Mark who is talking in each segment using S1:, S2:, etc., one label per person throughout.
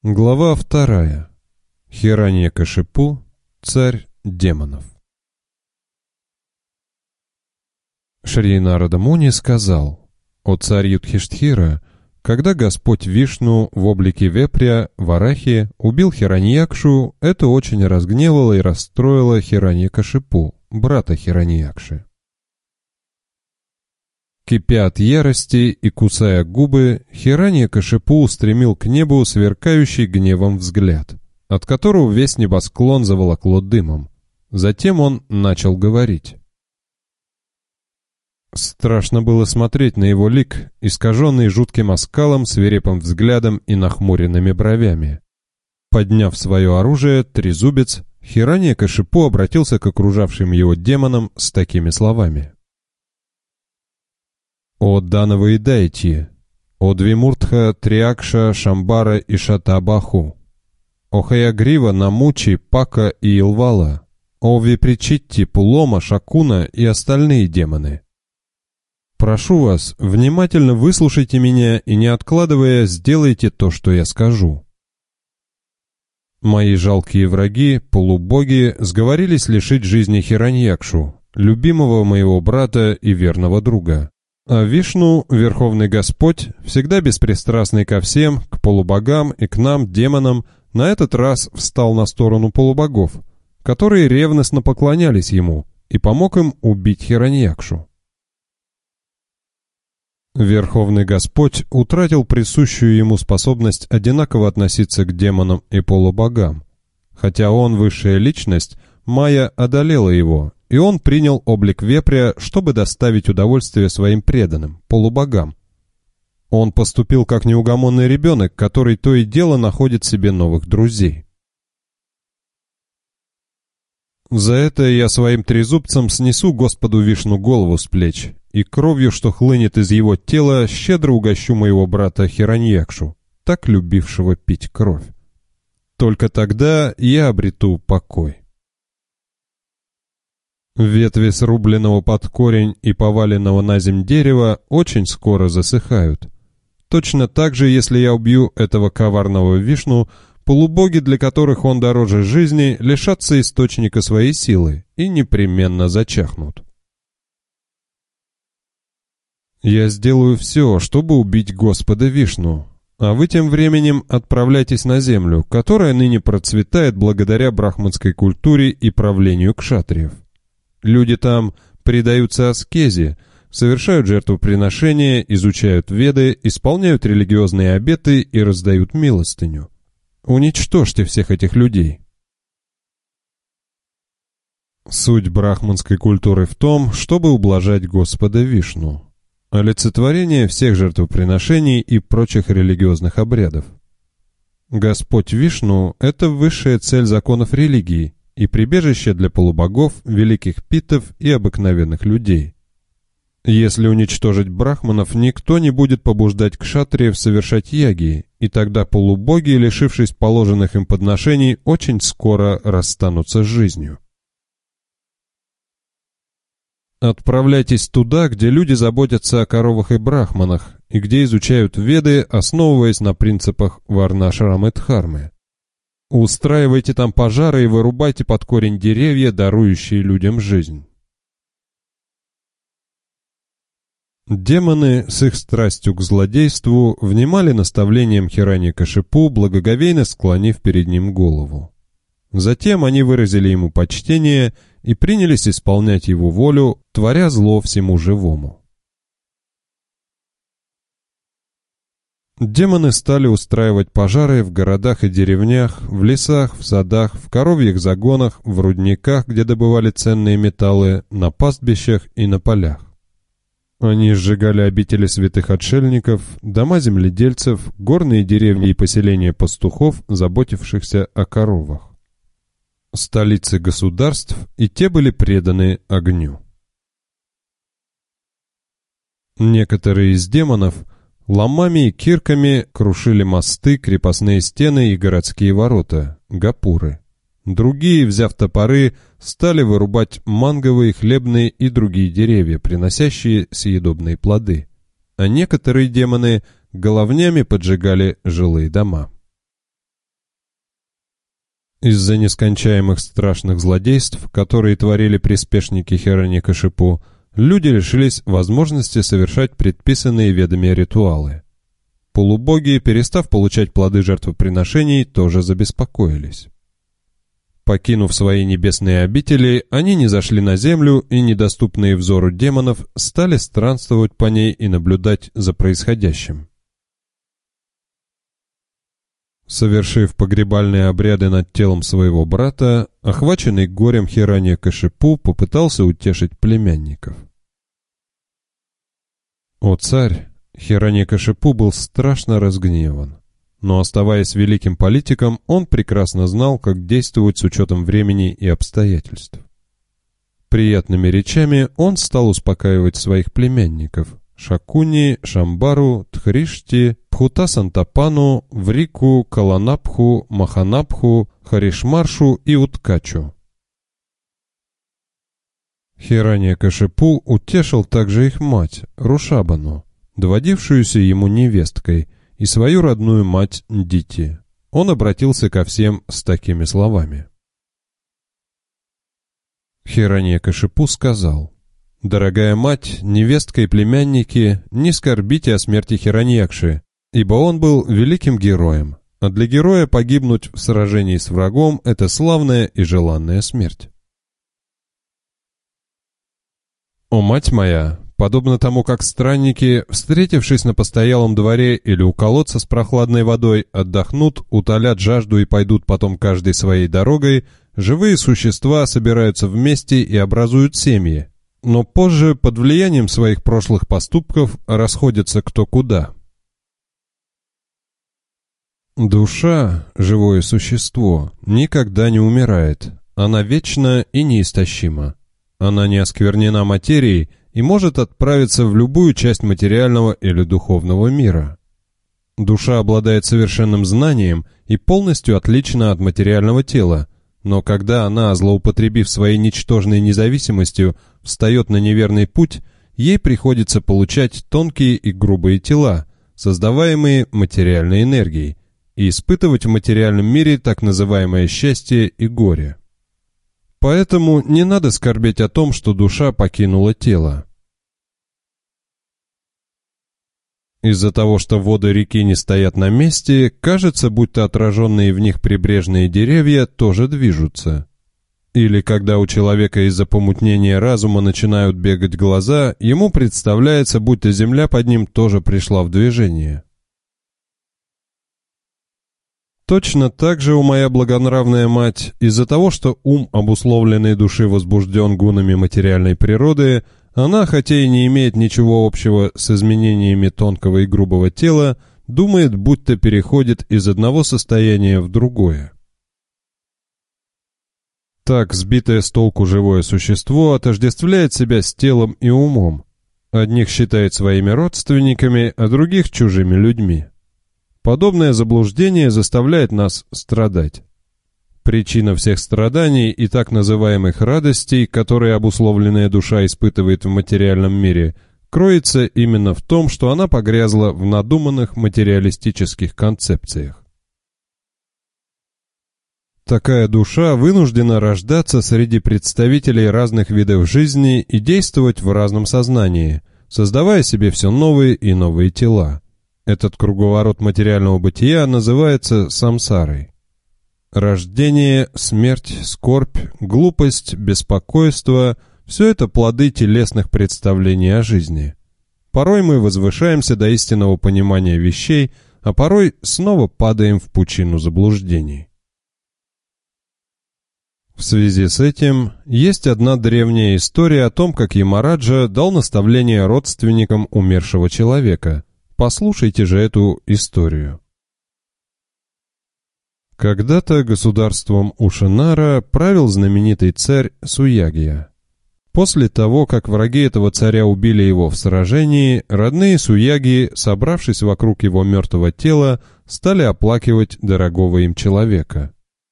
S1: Глава 2. Хираньякашипу, царь демонов. Шри Нарада Муни сказал: «О царь Юдхиштхира, когда Господь Вишну в облике вепря, Варахи, убил Хираньякшу, это очень разгневало и расстроило Хираньякашипу, брата Хираньякши. Кипя от ярости и кусая губы, Хираньякашипу устремил к небу сверкающий гневом взгляд, от которого весь небосклон заволокло дымом. Затем он начал говорить. Страшно было смотреть на его лик, искаженный жутким оскалом, свирепым взглядом и нахмуренными бровями. Подняв свое оружие, трезубец, Хираньякашипу обратился к окружавшим его демонам с такими словами. «О Данава и Дайти! О Двимуртха, Триакша, Шамбара и Шатабаху! О Хаягрива, Намучи, Пака и Илвала! О Випричитти, Пулома, Шакуна и остальные демоны! Прошу вас, внимательно выслушайте меня и, не откладывая, сделайте то, что я скажу. Мои жалкие враги, полубоги, сговорились лишить жизни Хираньякшу, любимого моего брата и верного друга. А Вишну, Верховный Господь, всегда беспристрастный ко всем, к полубогам и к нам, демонам, на этот раз встал на сторону полубогов, которые ревностно поклонялись ему, и помог им убить Хираньякшу. Верховный Господь утратил присущую ему способность одинаково относиться к демонам и полубогам. Хотя он высшая личность, Майя одолела его, и он принял облик вепря, чтобы доставить удовольствие своим преданным, полубогам. Он поступил как неугомонный ребенок, который то и дело находит себе новых друзей. За это я своим трезубцем снесу Господу Вишну голову с плеч, и кровью, что хлынет из его тела, щедро угощу моего брата Хираньякшу, так любившего пить кровь. Только тогда я обрету покой». Ветви срубленного под корень и поваленного на земь дерева очень скоро засыхают. Точно так же, если я убью этого коварного Вишну, полубоги, для которых он дороже жизни, лишатся источника своей силы и непременно зачахнут. Я сделаю все, чтобы убить Господа Вишну, а вы тем временем отправляйтесь на землю, которая ныне процветает благодаря брахманской культуре и правлению кшатриев. Люди там предаются аскезе, совершают жертвоприношения, изучают веды, исполняют религиозные обеты и раздают милостыню. Уничтожьте всех этих людей. Суть брахманской культуры в том, чтобы ублажать Господа Вишну. Олицетворение всех жертвоприношений и прочих религиозных обрядов. Господь Вишну – это высшая цель законов религии и прибежище для полубогов, великих питов и обыкновенных людей. Если уничтожить брахманов, никто не будет побуждать кшатриев совершать яги, и тогда полубоги, лишившись положенных им подношений, очень скоро расстанутся с жизнью. Отправляйтесь туда, где люди заботятся о коровах и брахманах, и где изучают веды, основываясь на принципах варнашрамы дхармы. Устраивайте там пожары и вырубайте под корень деревья, дарующие людям жизнь. Демоны с их страстью к злодейству внимали наставлениям Хираньякашипу, благоговейно склонив перед ним голову. Затем они выразили ему почтение и принялись исполнять его волю, творя зло всему живому. Демоны стали устраивать пожары в городах и деревнях, в лесах, в садах, в коровьих загонах, в рудниках, где добывали ценные металлы, на пастбищах и на полях. Они сжигали обители святых отшельников, дома земледельцев, горные деревни и поселения пастухов, заботившихся о коровах. Столицы государств, и те были преданы огню. Некоторые из демонов ломами и кирками крушили мосты, крепостные стены и городские ворота, гапуры. Другие, взяв топоры, стали вырубать манговые, хлебные и другие деревья, приносящие съедобные плоды. А некоторые демоны головнями поджигали жилые дома. Из-за нескончаемых страшных злодейств, которые творили приспешники Хирanyакашипу, люди лишились возможности совершать предписанные ведами ритуалы. Полубоги, перестав получать плоды жертвоприношений, тоже забеспокоились. Покинув свои небесные обители, они низошли на землю и, недоступные взору демонов, стали странствовать по ней и наблюдать за происходящим. Совершив погребальные обряды над телом своего брата, охваченный горем Хирanyакашипу попытался утешить племянников. «О царь!» Хирanyакашипу был страшно разгневан. Но, оставаясь великим политиком, он прекрасно знал, как действовать с учетом времени и обстоятельств. Приятными речами он стал успокаивать своих племянников – Шакуни, Шамбару, Тхришти, Пхутасантапану, Врику, Каланапху, Маханапху, Харишмаршу и Уткачу. Хирanyакашипу утешил также их мать, Рушабану, доводившуюся ему невесткой, и свою родную мать Дити. Он обратился ко всем с такими словами. Хирanyакашипу сказал: «Дорогая мать, невестка и племянники, не скорбите о смерти Хираньякши, ибо он был великим героем, а для героя погибнуть в сражении с врагом – это славная и желанная смерть. О, мать моя, подобно тому, как странники, встретившись на постоялом дворе или у колодца с прохладной водой, отдохнут, утолят жажду и пойдут потом каждой своей дорогой, живые существа собираются вместе и образуют семьи, но позже, под влиянием своих прошлых поступков, расходятся кто куда. Душа, живое существо, никогда не умирает, она вечна и неистощима. Она не осквернена материей и может отправиться в любую часть материального или духовного мира. Душа обладает совершенным знанием и полностью отлична от материального тела, но когда она, злоупотребив своей ничтожной независимостью, встает на неверный путь, ей приходится получать тонкие и грубые тела, создаваемые материальной энергией, и испытывать в материальном мире так называемое счастье и горе. Поэтому не надо скорбеть о том, что душа покинула тело. Из-за того, что воды реки не стоят на месте, кажется, будто отраженные в них прибрежные деревья тоже движутся. Или когда у человека из-за помутнения разума начинают бегать глаза, ему представляется, будто земля под ним тоже пришла в движение. Точно так же, о моя благонравная мать, из-за того, что ум обусловленной души возбужден гунами материальной природы, она, хотя и не имеет ничего общего с изменениями тонкого и грубого тела, думает, будто переходит из одного состояния в другое. Так, сбитое с толку живое существо отождествляет себя с телом и умом. Одних считает своими родственниками, а других чужими людьми. Подобное заблуждение заставляет нас страдать. Причина всех страданий и так называемых радостей, которые обусловленная душа испытывает в материальном мире, кроется именно в том, что она погрязла в надуманных материалистических концепциях. Такая душа вынуждена рождаться среди представителей разных видов жизни и действовать в разном сознании, создавая себе все новые и новые тела. Этот круговорот материального бытия называется самсарой. Рождение, смерть, скорбь, глупость, беспокойство – все это плоды телесных представлений о жизни. Порой мы возвышаемся до истинного понимания вещей, а порой снова падаем в пучину заблуждений. В связи с этим есть одна древняя история о том, как Ямараджа дал наставление родственникам умершего человека. Послушайте же эту историю. Когда-то государством Ушинара правил знаменитый царь Суягья. После того, как враги этого царя убили его в сражении, родные Суягьи, собравшись вокруг его мертвого тела, стали оплакивать дорогого им человека.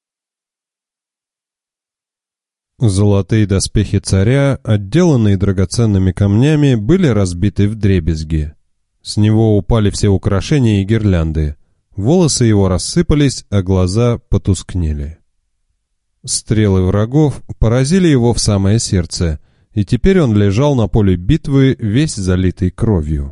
S1: Золотые доспехи царя, отделанные драгоценными камнями, были разбиты вдребезги. С него упали все украшения и гирлянды. Волосы его рассыпались, а глаза потускнели. Стрелы врагов поразили его в самое сердце, и теперь он лежал на поле битвы, весь залитый кровью.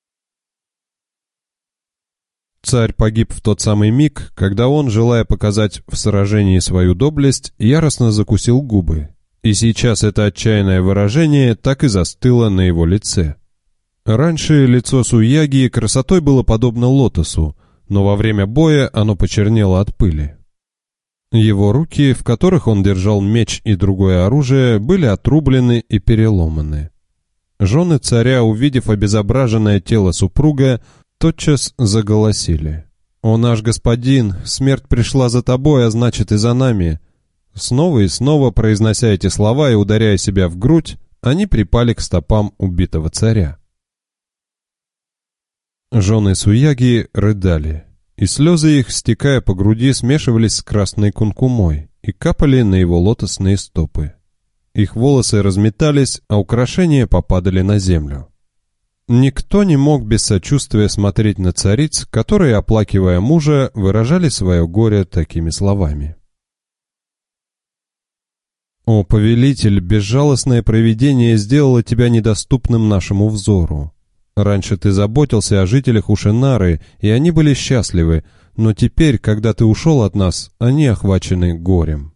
S1: Царь погиб в тот самый миг, когда он, желая показать в сражении свою доблесть, яростно закусил губы, и сейчас это отчаянное выражение так и застыло на его лице. Раньше лицо Суяги красотой было подобно лотосу, но во время боя оно почернело от пыли. Его руки, в которых он держал меч и другое оружие, были отрублены и переломаны. Жены царя, увидев обезображенное тело супруга, тотчас заголосили: «О наш господин, смерть пришла за тобой, а значит и за нами!» Снова и снова, произнося эти слова и ударяя себя в грудь, они припали к стопам убитого царя. Жены Суяги рыдали, и слезы их, стекая по груди, смешивались с красной кункумой и капали на его лотосные стопы. Их волосы разметались, а украшения попадали на землю. Никто не мог без сочувствия смотреть на цариц, которые, оплакивая мужа, выражали свое горе такими словами: «О, повелитель, безжалостное провидение сделало тебя недоступным нашему взору. Раньше ты заботился о жителях Ушинары, и они были счастливы, но теперь, когда ты ушел от нас, они охвачены горем.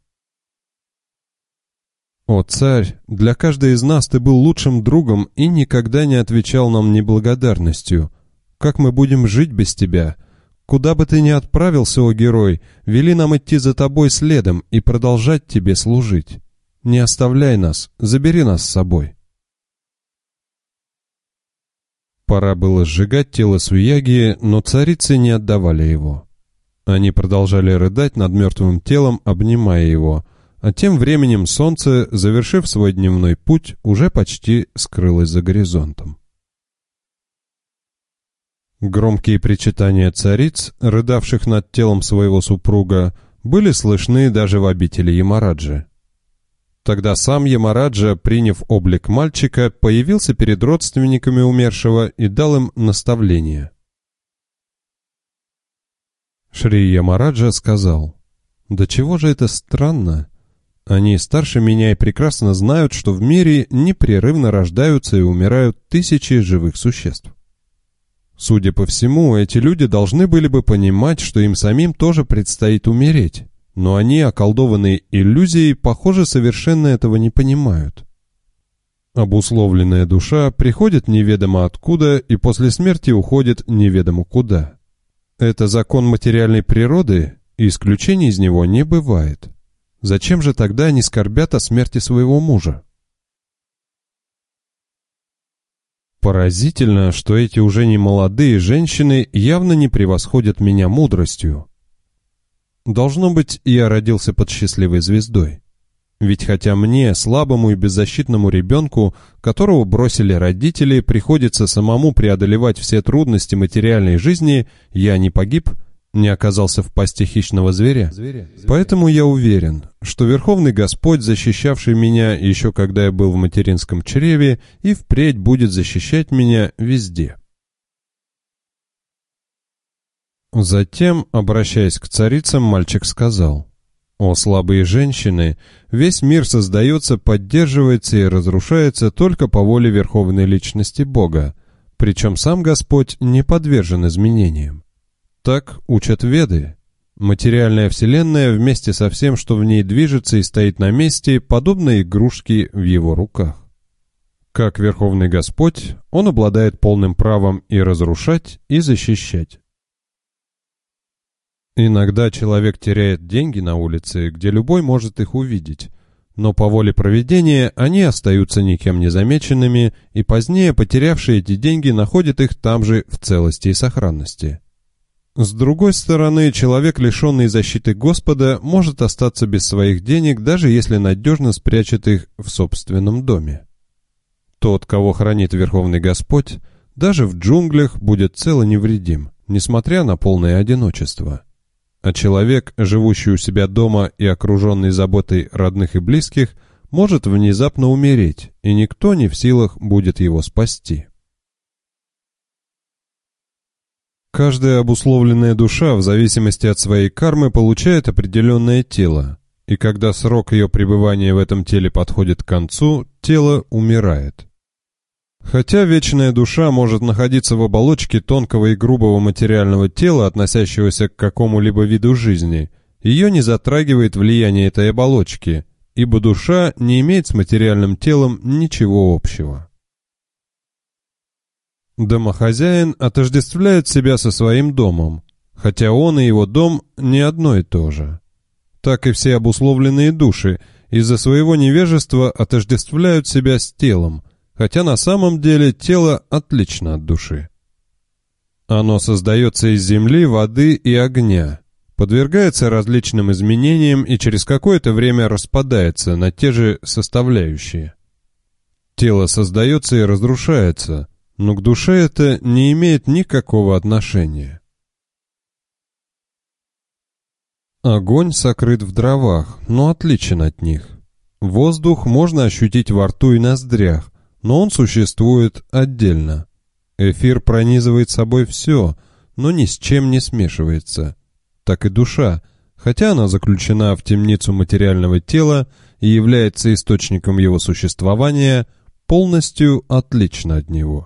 S1: О, царь, для каждой из нас ты был лучшим другом и никогда не отвечал нам неблагодарностью. Как мы будем жить без тебя? Куда бы ты ни отправился, о герой, вели нам идти за тобой следом и продолжать тебе служить. Не оставляй нас, забери нас с собой». Пора было сжигать тело Суяги, но царицы не отдавали его. Они продолжали рыдать над мертвым телом, обнимая его, а тем временем солнце, завершив свой дневной путь, уже почти скрылось за горизонтом. Громкие причитания цариц, рыдавших над телом своего супруга, были слышны даже в обители Ямараджи. Тогда сам Ямараджа, приняв облик мальчика, появился перед родственниками умершего и дал им наставление. Шри Ямараджа сказал: «Да чего же это странно? Они старше меня и прекрасно знают, что в мире непрерывно рождаются и умирают тысячи живых существ. Судя по всему, эти люди должны были бы понимать, что им самим тоже предстоит умереть. Но они, околдованные иллюзией, похоже, совершенно этого не понимают. Обусловленная душа приходит неведомо откуда и после смерти уходит неведомо куда. Это закон материальной природы, и исключений из него не бывает. Зачем же тогда они скорбят о смерти своего мужа? Поразительно, что эти уже не молодые женщины явно не превосходят меня мудростью. Должно быть, я родился под счастливой звездой. Ведь хотя мне, слабому и беззащитному ребенку, которого бросили родители, приходится самому преодолевать все трудности материальной жизни, я не погиб, не оказался в пасти хищного зверя. Поэтому я уверен, что Верховный Господь, защищавший меня еще когда я был в материнском чреве, и впредь будет защищать меня везде. Затем, обращаясь к царицам, мальчик сказал: «О, слабые женщины, весь мир создается, поддерживается и разрушается только по воле Верховной Личности Бога, причем сам Господь не подвержен изменениям. Так учат Веды. Материальная вселенная вместе со всем, что в ней движется и стоит на месте, подобно игрушке в его руках. Как Верховный Господь, Он обладает полным правом и разрушать, и защищать. Иногда человек теряет деньги на улице, где любой может их увидеть, но по воле провидения они остаются никем не замеченными, и позднее потерявшие эти деньги находят их там же в целости и сохранности. С другой стороны, человек, лишенный защиты Господа, может остаться без своих денег, даже если надежно спрячет их в собственном доме. Тот, кого хранит Верховный Господь, даже в джунглях будет цел и невредим, несмотря на полное одиночество. А человек, живущий у себя дома и окруженный заботой родных и близких, может внезапно умереть, и никто не в силах будет его спасти. Каждая обусловленная душа в зависимости от своей кармы получает определенное тело, и когда срок ее пребывания в этом теле подходит к концу, тело умирает. Хотя вечная душа может находиться в оболочке тонкого и грубого материального тела, относящегося к какому-либо виду жизни, ее не затрагивает влияние этой оболочки, ибо душа не имеет с материальным телом ничего общего. Домохозяин отождествляет себя со своим домом, хотя он и его дом не одно и то же. Так и все обусловленные души из-за своего невежества отождествляют себя с телом, хотя на самом деле тело отлично от души. Оно создается из земли, воды и огня, подвергается различным изменениям и через какое-то время распадается на те же составляющие. Тело создается и разрушается, но к душе это не имеет никакого отношения. Огонь сокрыт в дровах, но отличен от них. Воздух можно ощутить во рту и ноздрях, но он существует отдельно. Эфир пронизывает собой все, но ни с чем не смешивается. Так и душа, хотя она заключена в темницу материального тела и является источником его существования, полностью отлична от него.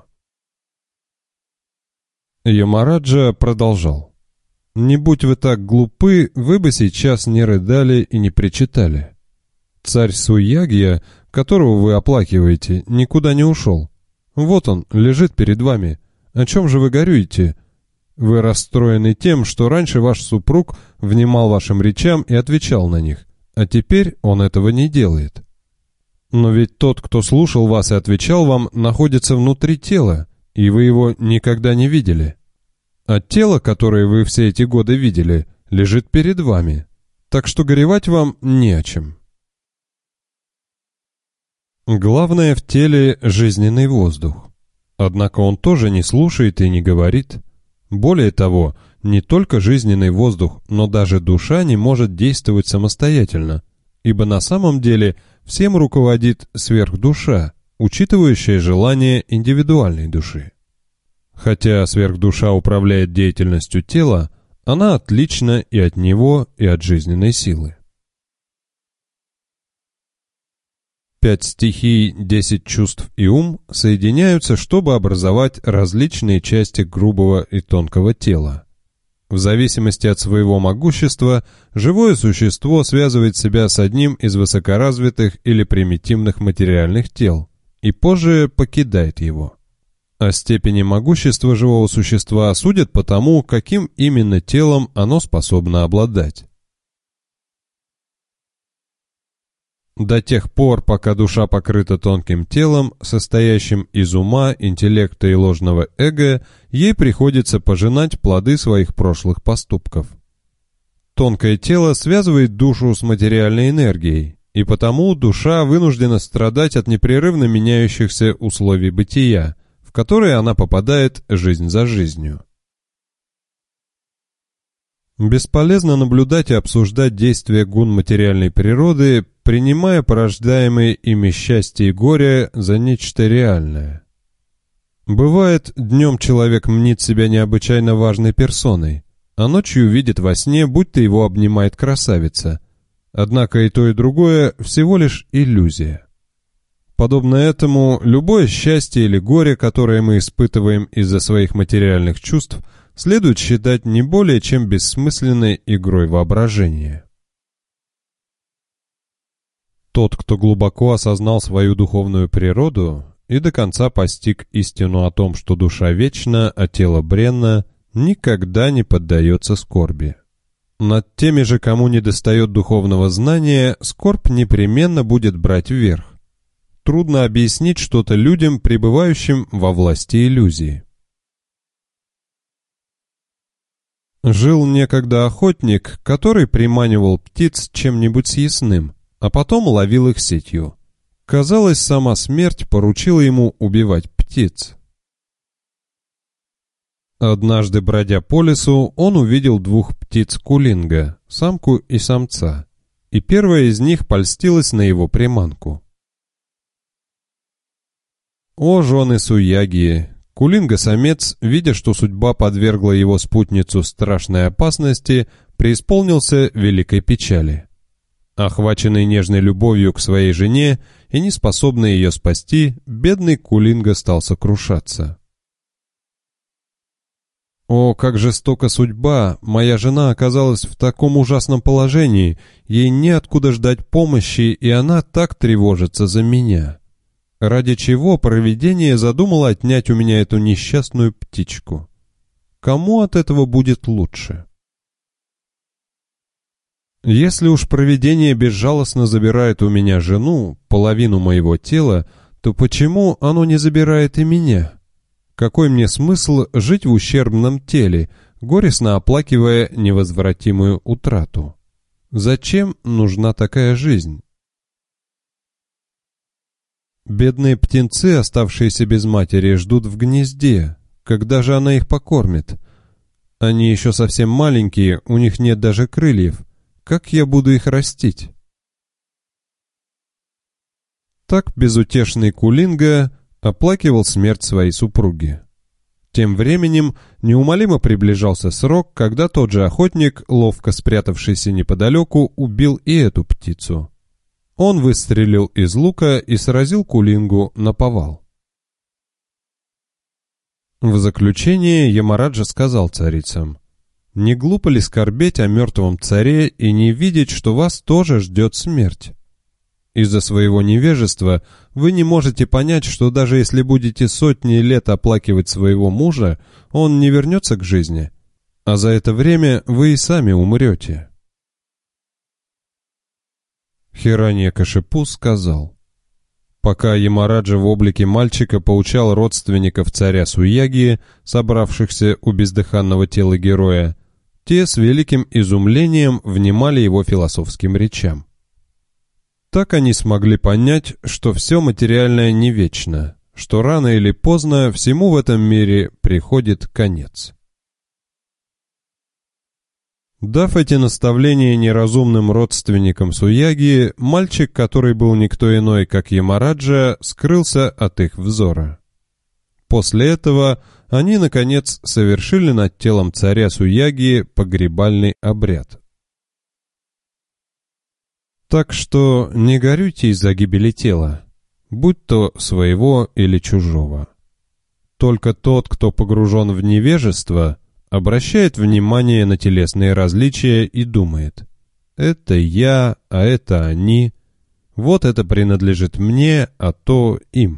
S1: Ямараджа продолжал. «Не будь вы так глупы, вы бы сейчас не рыдали и не причитали. Царь Суягья, которого вы оплакиваете, никуда не ушел. Вот он, лежит перед вами. О чем же вы горюете? Вы расстроены тем, что раньше ваш супруг внимал вашим речам и отвечал на них, а теперь он этого не делает. Но ведь тот, кто слушал вас и отвечал вам, находится внутри тела, и вы его никогда не видели. А тело, которое вы все эти годы видели, лежит перед вами, так что горевать вам не о чем». Главное в теле жизненный воздух. Однако он тоже не слушает и не говорит. Более того, не только жизненный воздух, но даже душа не может действовать самостоятельно, ибо на самом деле всем руководит сверхдуша, учитывающая желания индивидуальной души. Хотя сверхдуша управляет деятельностью тела, она отлична и от него, и от жизненной силы. 5 стихий, 10 чувств и ум соединяются, чтобы образовать различные части грубого и тонкого тела. В зависимости от своего могущества, живое существо связывает себя с одним из высокоразвитых или примитивных материальных тел и позже покидает его. О степени могущества живого существа судят по тому, каким именно телом оно способно обладать. До тех пор, пока душа покрыта тонким телом, состоящим из ума, интеллекта и ложного эго, ей приходится пожинать плоды своих прошлых поступков. Тонкое тело связывает душу с материальной энергией, и потому душа вынуждена страдать от непрерывно меняющихся условий бытия, в которые она попадает жизнь за жизнью. Бесполезно наблюдать и обсуждать действия гун материальной природы, принимая порождаемые ими счастье и горе за нечто реальное. Бывает, днем человек мнит себя необычайно важной персоной, а ночью видит во сне, будто его обнимает красавица. Однако и то, и другое всего лишь иллюзия. Подобно этому, любое счастье или горе, которое мы испытываем из-за своих материальных чувств, следует считать не более чем бессмысленной игрой воображения. Тот, кто глубоко осознал свою духовную природу и до конца постиг истину о том, что душа вечна, а тело бренно, никогда не поддается скорби. Над теми же, кому недостает духовного знания, скорбь непременно будет брать вверх. Трудно объяснить что-то людям, пребывающим во власти иллюзии. Жил некогда охотник, который приманивал птиц чем-нибудь съестным, а потом ловил их сетью. Казалось, сама смерть поручила ему убивать птиц. Однажды, бродя по лесу, он увидел 2 птиц кулинга, самку и самца, и первая из них польстилась на его приманку. О, жены Суягьи! Кулинга-самец, видя, что судьба подвергла его спутницу страшной опасности, преисполнился великой печали. Охваченный нежной любовью к своей жене и неспособный ее спасти, бедный Кулинга стал сокрушаться. О, как жестока судьба! Моя жена оказалась в таком ужасном положении, ей неоткуда ждать помощи, и она так тревожится за меня. Ради чего провидение задумало отнять у меня эту несчастную птичку? Кому от этого будет лучше? Если уж провидение безжалостно забирает у меня жену, половину моего тела, то почему оно не забирает и меня? Какой мне смысл жить в ущербном теле, горестно оплакивая невозвратимую утрату? Зачем нужна такая жизнь? Бедные птенцы, оставшиеся без матери, ждут в гнезде. Когда же она их покормит? Они еще совсем маленькие, у них нет даже крыльев. Как я буду их растить? Так безутешный Кулинга оплакивал смерть своей супруги. Тем временем неумолимо приближался срок, когда тот же охотник, ловко спрятавшийся неподалеку, убил и эту птицу. Он выстрелил из лука и сразил Кулингу наповал. В заключение Ямараджа сказал царицам: «Не глупо ли скорбеть о мертвом царе и не видеть, что вас тоже ждет смерть? Из-за своего невежества вы не можете понять, что даже если будете сотни лет оплакивать своего мужа, он не вернется к жизни, а за это время вы и сами умрете». Хираньякашипу сказал: пока Ямараджа в облике мальчика поучал родственников царя Суяги, собравшихся у бездыханного тела героя, те с великим изумлением внимали его философским речам. Так они смогли понять, что все материальное не вечно, что рано или поздно всему в этом мире приходит конец. Дав эти наставления неразумным родственникам Суяги, мальчик, который был никто иной, как Ямараджа, скрылся от их взора. После этого они, наконец, совершили над телом царя Суяги погребальный обряд. Так что не горюйте из-за гибели тела, будь то своего или чужого. Только тот, кто погружен в невежество, обращает внимание на телесные различия и думает: это я, а это они, вот это принадлежит мне, а то им.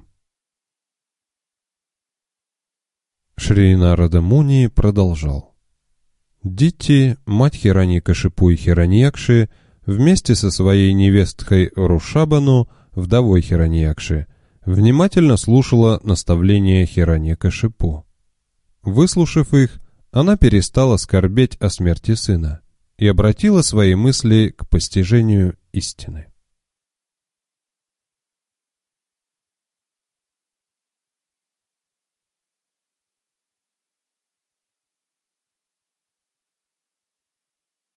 S1: Шри Нарада Муни продолжал. Дити, мать Хираньякашипу и Хираньякши, вместе со своей невесткой Рушабану, вдовой Хираньякши, внимательно слушала наставления Хираньякашипу. Выслушав их, она перестала скорбеть о смерти сына и обратила свои мысли к постижению истины.